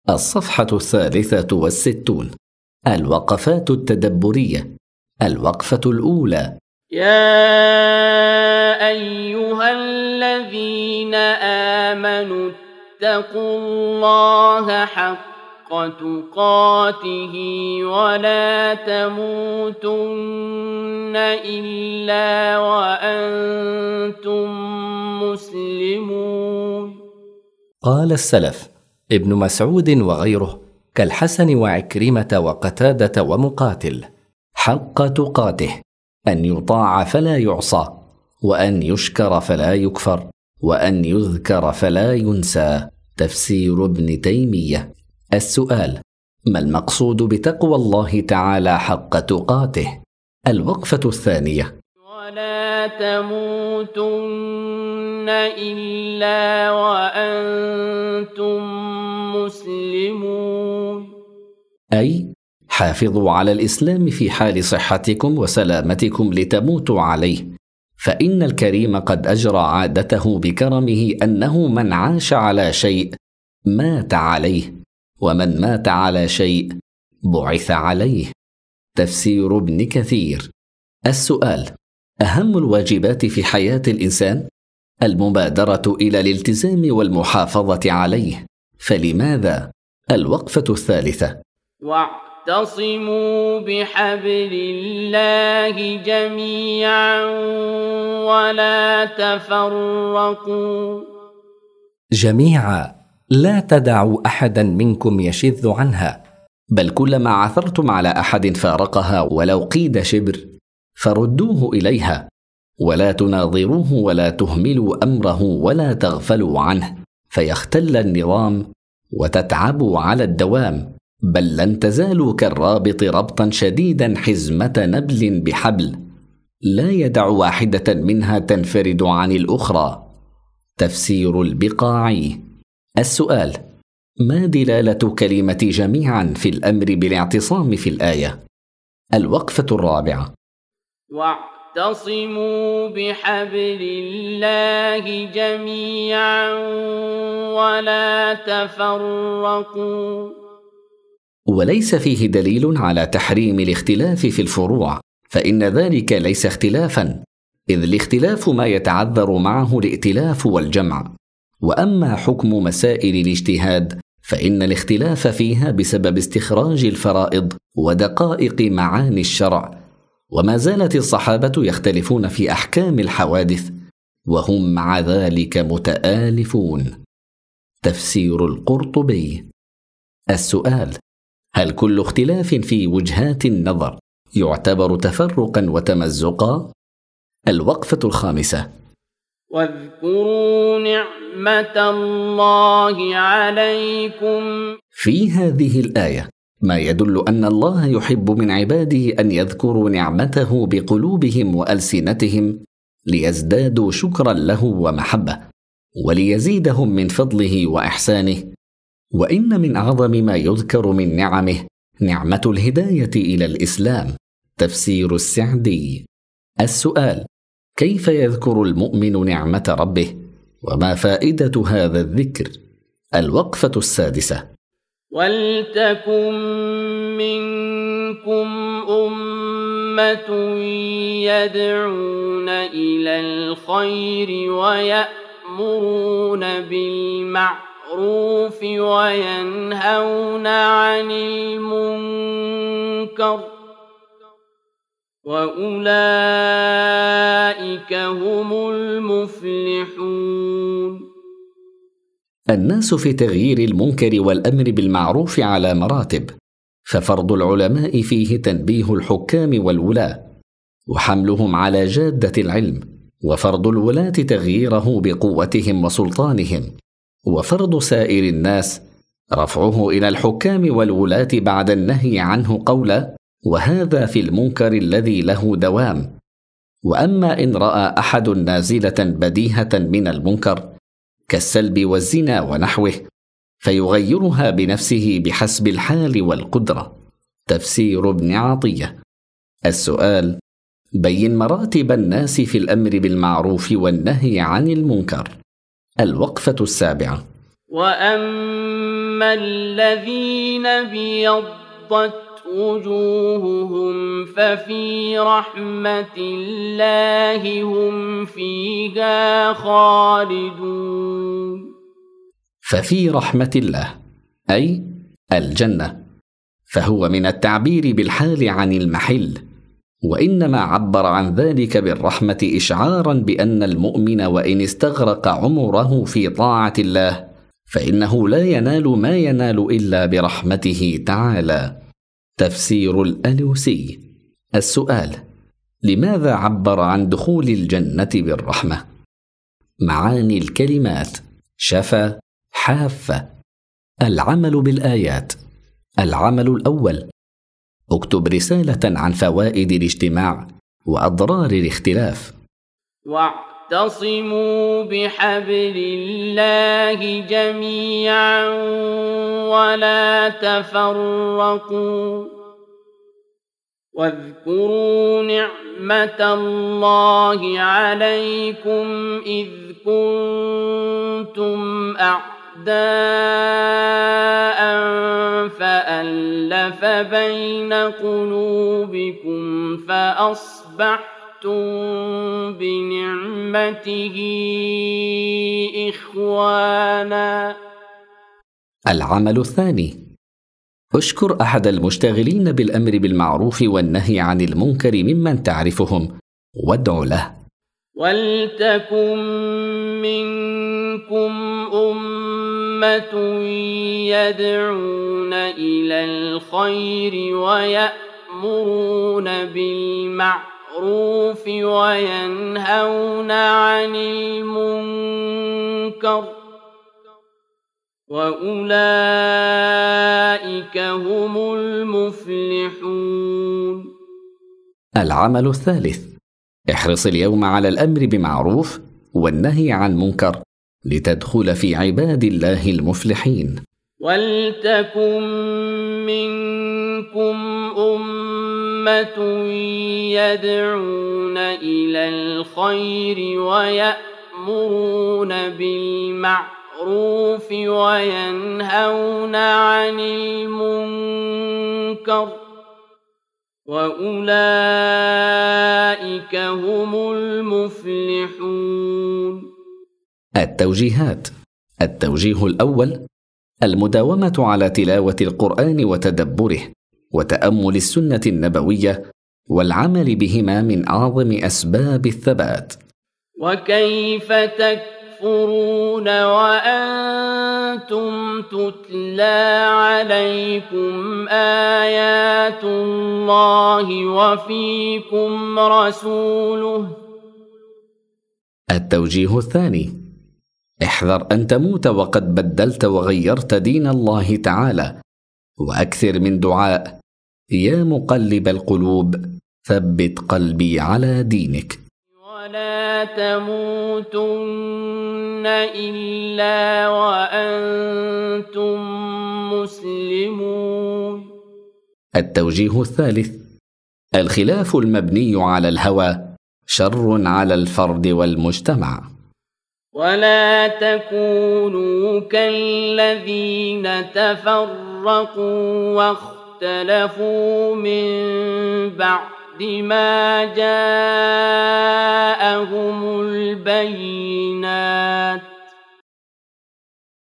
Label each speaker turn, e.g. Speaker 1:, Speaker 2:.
Speaker 1: الصفحة 63. الوقفات التدبرية. الوقفة الأولى:
Speaker 2: يا أيها الذين آمنوا اتقوا الله حق تقاته ولا تموتن إلا وأنتم مسلمون.
Speaker 1: قال السلف ابن مسعود وغيره كالحسن وعكرمة وقتادة ومقاتل: حق تقاته، أن يطاع فلا يعصى، وأن يشكر فلا يكفر، وأن يذكر فلا ينسى. تفسير ابن تيمية. السؤال: ما المقصود بتقوى الله تعالى حق تقاته؟ الوقفة الثانية:
Speaker 2: ولا تموتن إلا وأنتم مسلمون،
Speaker 1: أي حافظوا على الإسلام في حال صحتكم وسلامتكم لتموتوا عليه، فإن الكريم قد أجرى عادته بكرمه أنه من عاش على شيء مات عليه، ومن مات على شيء بعث عليه. تفسير ابن كثير. السؤال: أهم الواجبات في حياة الإنسان المبادرة إلى الالتزام والمحافظة عليه، فلماذا؟ الوقفة الثالثة:
Speaker 2: واعتصموا بحبل الله جميعا ولا تفرقوا.
Speaker 1: جميعا، لا تدعوا أحدا منكم يشذ عنها، بل كلما عثرتم على أحد فارقها ولو قيد شبر فردوه إليها، ولا تناظروه ولا تهملوا أمره ولا تغفلوا عنه فيختل النظام وتتعبوا على الدوام، بل لن تزالوا كالرابط ربطا شديدا حزمة نبل بحبل، لا يدع واحدة منها تنفرد عن الأخرى. تفسير البقاعي. السؤال: ما دلالة كلمة جميعا في الأمر بالاعتصام في الآية؟ الوقفة الرابعة:
Speaker 2: واعتصموا بحبل الله جميعا ولا تفرقوا.
Speaker 1: وليس فيه دليل على تحريم الاختلاف في الفروع، فإن ذلك ليس اختلافا، إذ الاختلاف ما يتعذر معه الائتلاف والجمع. وأما حكم مسائل الاجتهاد فإن الاختلاف فيها بسبب استخراج الفرائض ودقائق معاني الشرع، وما زالت الصحابة يختلفون في أحكام الحوادث وهم مع ذلك متآلفون. تفسير القرطبي. السؤال: هل كل اختلاف في وجهات النظر يعتبر تفرقا وتمزقا؟ الوقفة الخامسة:
Speaker 2: واذكروا نعمة الله عليكم.
Speaker 1: في هذه الآية ما يدل أن الله يحب من عباده أن يذكروا نعمته بقلوبهم وألسنتهم ليزدادوا شكرا له ومحبة، وليزيدهم من فضله وإحسانه. وإن من أعظم ما يذكر من نعمه نعمة الهداية إلى الإسلام. تفسير السعدي. السؤال: كيف يذكر المؤمن نعمة ربه؟ وما فائدة هذا الذكر؟ الوقفة السادسة:
Speaker 2: ولتكن منكم أمة يدعون إلى الخير ويأمرون بالمعروف وينهون عن المنكر، وأولئك هم المفلحون.
Speaker 1: الناس في تغيير المنكر والأمر بالمعروف على مراتب، ففرض العلماء فيه تنبيه الحكام والولاة وحملهم على جادة العلم، وفرض الولاة تغييره بقوتهم وسلطانهم، وفرض سائر الناس رفعه إلى الحكام والولاة بعد النهي عنه قولا: وهذا في المنكر الذي له دوام. وأما إن رأى أحد نازلة بديهة من المنكر كالسلب والزنا ونحوه فيغيرها بنفسه بحسب الحال والقدرة. تفسير ابن عطية. السؤال: بين مراتب الناس في الأمر بالمعروف والنهي عن المنكر. الوقفة السابعة:
Speaker 2: وأما الذين ابيضت وجوههم ففي رحمة الله هم فيها خالدون.
Speaker 1: ففي رحمة الله أي الجنة، فهو من التعبير بالحال عن المحل، وإنما عبر عن ذلك بالرحمة إشعاراً بأن المؤمن وإن استغرق عمره في طاعة الله فإنه لا ينال ما ينال إلا برحمته تعالى. تفسير الألوسي. السؤال: لماذا عبر عن دخول الجنة بالرحمة؟ معاني الكلمات: شفا، حافة. العمل بالآيات. العمل الأول: اكتب رسالة عن فوائد الاجتماع وأضرار الاختلاف.
Speaker 2: واعتصموا بحبل الله جميعا ولا تفرقوا واذكروا نعمة الله عليكم إذ كنتم أعداء فألف بين قلوبكم فأصبحتم بنعمته إخوانا.
Speaker 1: العمل الثاني: اشكر أحد المشتغلين بالأمر بالمعروف والنهي عن المنكر ممن تعرفهم وادع له.
Speaker 2: ولتكن منكم أمة يدعون إلى الخير ويأمرون بالمعروف وينهون عن المنكر وأولئك هم المفلحون.
Speaker 1: العمل الثالث: احرص اليوم على الأمر بمعروف والنهي عن منكر لتدخل في عباد الله المفلحين.
Speaker 2: ولتكن منكم أمة يدعون إلى الخير ويأمرون بالمعروف وينهون عن المنكر وأولئك هم المفلحون.
Speaker 1: التوجيهات. التوجيه الأول: المداومة على تلاوة القرآن وتدبره وتأمل السنة النبوية والعمل بهما من أعظم أسباب الثبات.
Speaker 2: وكيف تكفرون وأنتم تتلى عليكم آيات الله وفيكم رسوله.
Speaker 1: التوجيه الثاني: احذر أن تموت وقد بدلت وغيرت دين الله تعالى، وأكثر من دعاء: يا مقلب القلوب ثبت قلبي على دينك.
Speaker 2: ولا تموتن إلا وأنتم مسلمون.
Speaker 1: التوجيه الثالث: الخلاف المبني على الهوى شر على الفرد والمجتمع.
Speaker 2: ولا تكونوا كالذين تفرقوا واختلفوا من بعد ما جاءهم البينات